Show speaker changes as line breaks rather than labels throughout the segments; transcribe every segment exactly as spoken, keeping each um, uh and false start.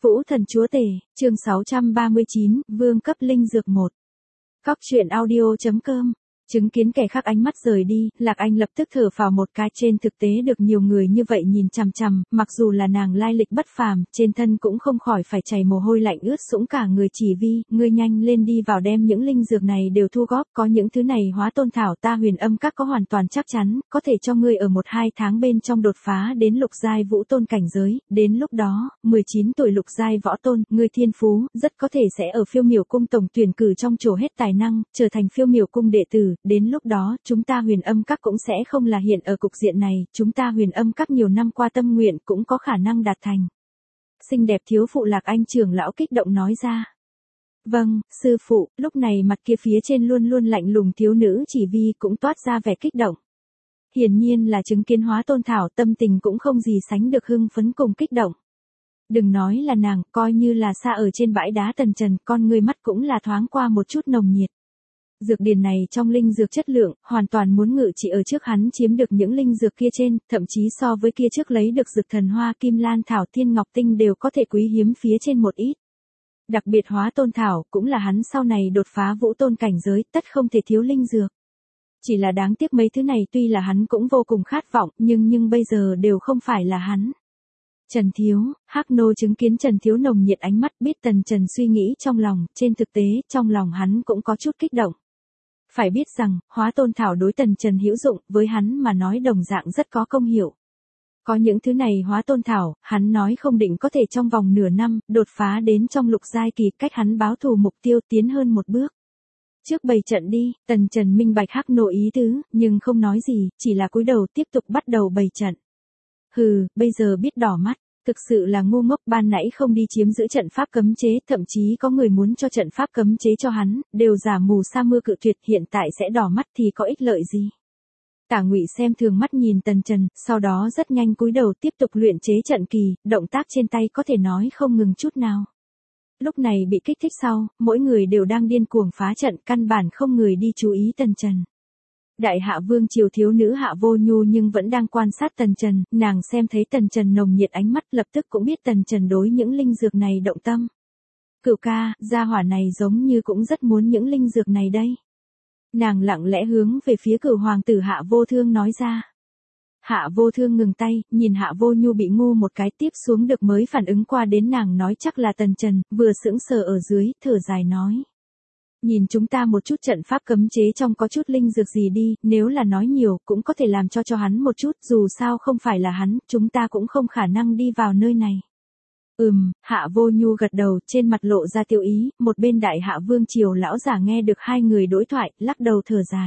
Vũ Thần Chúa Tể, chương sáu trăm ba mươi chín, Vương cấp linh dược một. Cóc truyện audio.com. Chứng kiến kẻ khác ánh mắt rời đi, Lạc Anh lập tức thở phào một cái. Trên thực tế được nhiều người như vậy nhìn chằm chằm, mặc dù là nàng lai lịch bất phàm, trên thân cũng không khỏi phải chảy mồ hôi lạnh ướt sũng cả người. Chỉ Vi, ngươi nhanh lên đi vào đem những linh dược này đều thu góp, có những thứ này hóa tôn thảo ta Huyền Âm Các có hoàn toàn chắc chắn, có thể cho ngươi ở một hai tháng bên trong đột phá đến lục giai vũ tôn cảnh giới, đến lúc đó, mười chín tuổi lục giai võ tôn, ngươi thiên phú, rất có thể sẽ ở Phiêu Miểu Cung tổng tuyển cử trong trổ hết tài năng, trở thành Phiêu Miểu Cung đệ tử. Đến lúc đó, chúng ta Huyền Âm Các cũng sẽ không là hiện ở cục diện này, chúng ta Huyền Âm Các nhiều năm qua tâm nguyện cũng có khả năng đạt thành. Xinh đẹp thiếu phụ Lạc Anh trưởng lão kích động nói ra. Vâng, sư phụ. Lúc này mặt kia phía trên luôn luôn lạnh lùng thiếu nữ Chỉ Vi cũng toát ra vẻ kích động. Hiển nhiên là chứng kiến hóa tôn thảo, tâm tình cũng không gì sánh được hưng phấn cùng kích động. Đừng nói là nàng, coi như là xa ở trên bãi đá tần trần, con người mắt cũng là thoáng qua một chút nồng nhiệt. Dược điền này trong linh dược chất lượng, hoàn toàn muốn ngự trị ở trước hắn chiếm được những linh dược kia trên, thậm chí so với kia trước lấy được dược thần hoa kim lan thảo thiên ngọc tinh đều có thể quý hiếm phía trên một ít. Đặc biệt hóa tôn thảo, cũng là hắn sau này đột phá vũ tôn cảnh giới, tất không thể thiếu linh dược. Chỉ là đáng tiếc mấy thứ này tuy là hắn cũng vô cùng khát vọng, nhưng nhưng bây giờ đều không phải là hắn. Trần Thiếu, Hắc Nô chứng kiến Trần Thiếu nồng nhiệt ánh mắt, biết Tần Trần suy nghĩ trong lòng, trên thực tế, trong lòng hắn cũng có chút kích động. Phải biết rằng, hóa tôn thảo đối Tần Trần hữu dụng, với hắn mà nói đồng dạng rất có công hiệu. Có những thứ này hóa tôn thảo, hắn nói không định có thể trong vòng nửa năm, đột phá đến trong lục giai kỳ, cách hắn báo thù mục tiêu tiến hơn một bước. Trước bày trận đi, Tần Trần minh bạch Hắc Nô ý tứ, nhưng không nói gì, chỉ là cúi đầu tiếp tục bắt đầu bày trận. Hừ, bây giờ biết đỏ mắt. Thực sự là ngu ngốc, ban nãy không đi chiếm giữ trận pháp cấm chế, thậm chí có người muốn cho trận pháp cấm chế cho hắn, đều giả mù sa mưa cự tuyệt, hiện tại sẽ đỏ mắt thì có ích lợi gì. Tả Ngụy xem thường mắt nhìn Tần Trần, sau đó rất nhanh cúi đầu tiếp tục luyện chế trận kỳ, động tác trên tay có thể nói không ngừng chút nào. Lúc này bị kích thích sau, mỗi người đều đang điên cuồng phá trận, căn bản không người đi chú ý Tần Trần. Đại Hạ Vương triều thiếu nữ Hạ Vô Nhu nhưng vẫn đang quan sát Tần Trần, nàng xem thấy Tần Trần nồng nhiệt ánh mắt lập tức cũng biết Tần Trần đối những linh dược này động tâm. Cửu ca, gia hỏa này giống như cũng rất muốn những linh dược này đây. Nàng lặng lẽ hướng về phía Cửu hoàng tử Hạ Vô Thương nói ra. Hạ Vô Thương ngừng tay, nhìn Hạ Vô Nhu bị ngu một cái tiếp xuống được mới phản ứng qua đến nàng nói chắc là Tần Trần, vừa sững sờ ở dưới, thở dài nói. Nhìn chúng ta một chút trận pháp cấm chế trong có chút linh dược gì đi, nếu là nói nhiều, cũng có thể làm cho cho hắn một chút, dù sao không phải là hắn, chúng ta cũng không khả năng đi vào nơi này. Ừm, Hạ Vô Nhu gật đầu, trên mặt lộ ra tiêu ý, một bên Đại Hạ Vương triều lão giả nghe được hai người đối thoại, lắc đầu thở dài.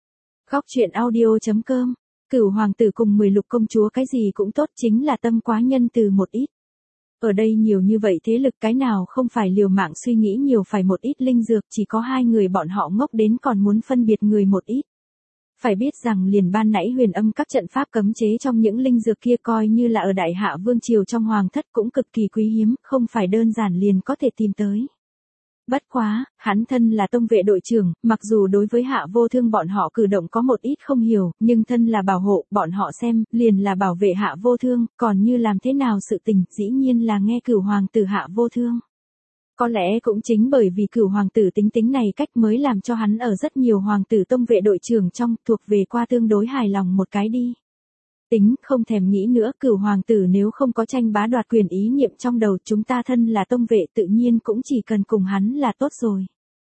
Cóc truyện audio.com. Cửu hoàng tử cùng mười lục công chúa cái gì cũng tốt, chính là tâm quá nhân từ một ít. Ở đây nhiều như vậy thế lực, cái nào không phải liều mạng suy nghĩ nhiều phải một ít linh dược, chỉ có hai người bọn họ ngốc đến còn muốn phân biệt người một ít. Phải biết rằng liền ban nãy Huyền Âm Các trận pháp cấm chế trong những linh dược kia coi như là ở Đại Hạ Vương triều trong hoàng thất cũng cực kỳ quý hiếm, không phải đơn giản liền có thể tìm tới. Bất quá, hắn thân là tông vệ đội trưởng, mặc dù đối với Hạ Vô Thương bọn họ cử động có một ít không hiểu, nhưng thân là bảo hộ, bọn họ xem, liền là bảo vệ Hạ Vô Thương, còn như làm thế nào sự tình, dĩ nhiên là nghe Cửu hoàng tử Hạ Vô Thương. Có lẽ cũng chính bởi vì Cửu hoàng tử tính tính này cách mới làm cho hắn ở rất nhiều hoàng tử tông vệ đội trưởng trong, thuộc về qua tương đối hài lòng một cái đi. Tính, không thèm nghĩ nữa, Cửu hoàng tử nếu không có tranh bá đoạt quyền ý niệm trong đầu, chúng ta thân là tông vệ tự nhiên cũng chỉ cần cùng hắn là tốt rồi.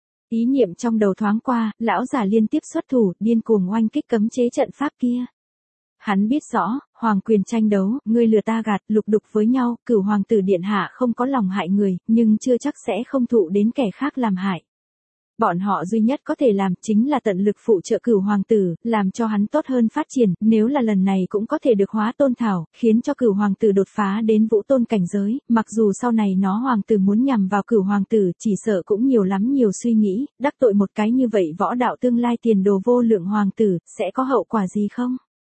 Ý niệm trong đầu thoáng qua, lão giả liên tiếp xuất thủ, điên cuồng oanh kích cấm chế trận pháp kia. Hắn biết rõ, hoàng quyền tranh đấu, ngươi lừa ta gạt, lục đục với nhau, Cửu hoàng tử điện hạ không có lòng hại người, nhưng chưa chắc sẽ không thụ đến kẻ khác làm hại. Bọn họ duy nhất có thể làm chính là tận lực phụ trợ Cửu hoàng tử, làm cho hắn tốt hơn phát triển, nếu là lần này cũng có thể được hóa tôn thảo, khiến cho Cửu hoàng tử đột phá đến vũ tôn cảnh giới, mặc dù sau này nó hoàng tử muốn nhằm vào Cửu hoàng tử, chỉ sợ cũng nhiều lắm nhiều suy nghĩ, đắc tội một cái như vậy võ đạo tương lai tiền đồ vô lượng hoàng tử, sẽ có hậu quả gì không?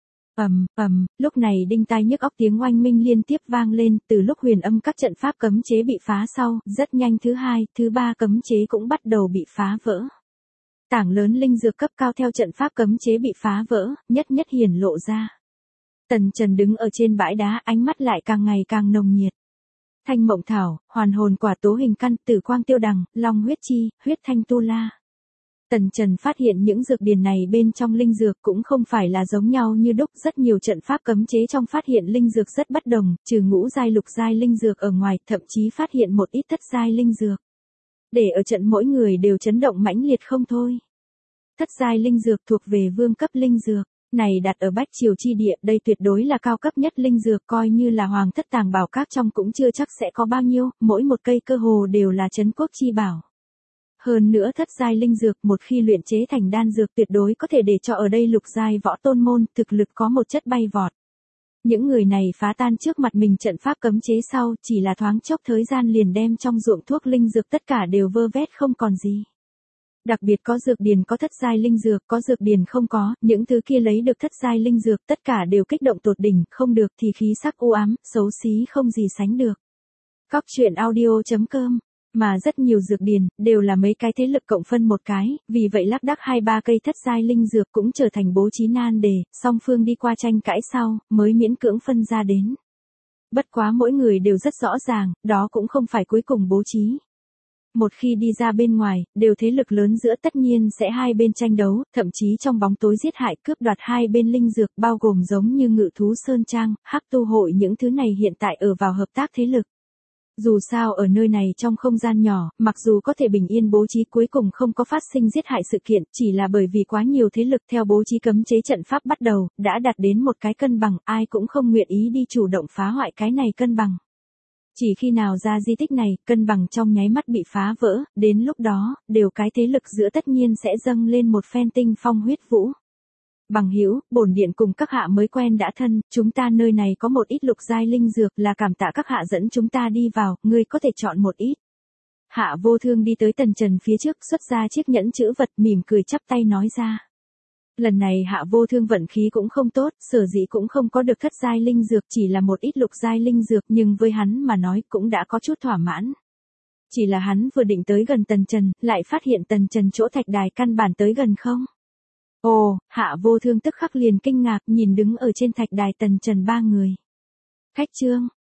Ầm, ầm, lúc này đinh tai nhức óc tiếng oanh minh liên tiếp vang lên, từ lúc Huyền Âm Các trận pháp cấm chế bị phá sau, rất nhanh thứ hai, thứ ba cấm chế cũng bắt đầu bị phá vỡ. Tảng lớn linh dược cấp cao theo trận pháp cấm chế bị phá vỡ, nhất nhất hiển lộ ra. Tần Trần đứng ở trên bãi đá, ánh mắt lại càng ngày càng nồng nhiệt. Thanh mộng thảo, hoàn hồn quả tố hình căn, tử quang tiêu đằng, long huyết chi, huyết thanh tu la. Tần Trần phát hiện những dược điển này bên trong linh dược cũng không phải là giống nhau như đúc, rất nhiều trận pháp cấm chế trong phát hiện linh dược rất bất đồng, trừ ngũ giai lục giai linh dược ở ngoài, thậm chí phát hiện một ít thất giai linh dược. Để ở trận mỗi người đều chấn động mãnh liệt không thôi. Thất giai linh dược thuộc về vương cấp linh dược, này đặt ở Bách Triều chi địa, đây tuyệt đối là cao cấp nhất linh dược, coi như là hoàng thất tàng bảo các trong cũng chưa chắc sẽ có bao nhiêu, mỗi một cây cơ hồ đều là trấn quốc chi bảo. Hơn nữa thất giai linh dược một khi luyện chế thành đan dược tuyệt đối có thể để cho ở đây lục giai võ tôn môn thực lực có một chất bay vọt. Những người này phá tan trước mặt mình trận pháp cấm chế sau, chỉ là thoáng chốc thời gian liền đem trong ruộng thuốc linh dược tất cả đều vơ vét không còn gì. Đặc biệt có dược điền có thất giai linh dược, có dược điền không có, những thứ kia lấy được thất giai linh dược tất cả đều kích động tột đỉnh, không được thì khí sắc u ám, xấu xí không gì sánh được. Cóc truyện audio chấm com. Mà rất nhiều dược điền, đều là mấy cái thế lực cộng phân một cái, vì vậy lác đác hai ba cây thất giai linh dược cũng trở thành bố trí nan đề, song phương đi qua tranh cãi sau, mới miễn cưỡng phân ra đến. Bất quá mỗi người đều rất rõ ràng, đó cũng không phải cuối cùng bố trí. Một khi đi ra bên ngoài, đều thế lực lớn giữa tất nhiên sẽ hai bên tranh đấu, thậm chí trong bóng tối giết hại cướp đoạt hai bên linh dược bao gồm giống như Ngự Thú Sơn Trang, Hắc Tu Hội những thứ này hiện tại ở vào hợp tác thế lực. Dù sao ở nơi này trong không gian nhỏ, mặc dù có thể bình yên bố trí cuối cùng không có phát sinh giết hại sự kiện, chỉ là bởi vì quá nhiều thế lực theo bố trí cấm chế trận pháp bắt đầu, đã đạt đến một cái cân bằng, ai cũng không nguyện ý đi chủ động phá hoại cái này cân bằng. Chỉ khi nào ra di tích này, cân bằng trong nháy mắt bị phá vỡ, đến lúc đó, đều cái thế lực giữa tất nhiên sẽ dâng lên một phen tinh phong huyết vũ. Bằng hữu, bổn điện cùng các hạ mới quen đã thân, chúng ta nơi này có một ít lục giai linh dược là cảm tạ các hạ dẫn chúng ta đi vào, ngươi có thể chọn một ít. Hạ Vô Thương đi tới Tần Trần phía trước xuất ra chiếc nhẫn chữ vật mỉm cười chắp tay nói ra. Lần này Hạ Vô Thương vận khí cũng không tốt, sở dĩ cũng không có được thất giai linh dược chỉ là một ít lục giai linh dược nhưng với hắn mà nói cũng đã có chút thỏa mãn. Chỉ là hắn vừa định tới gần Tần Trần, lại phát hiện Tần Trần chỗ thạch đài căn bản tới gần không. Ồ, Hạ Vô Thương tức khắc liền kinh ngạc nhìn đứng ở trên thạch đài Tần Trần ba người. Khách trương,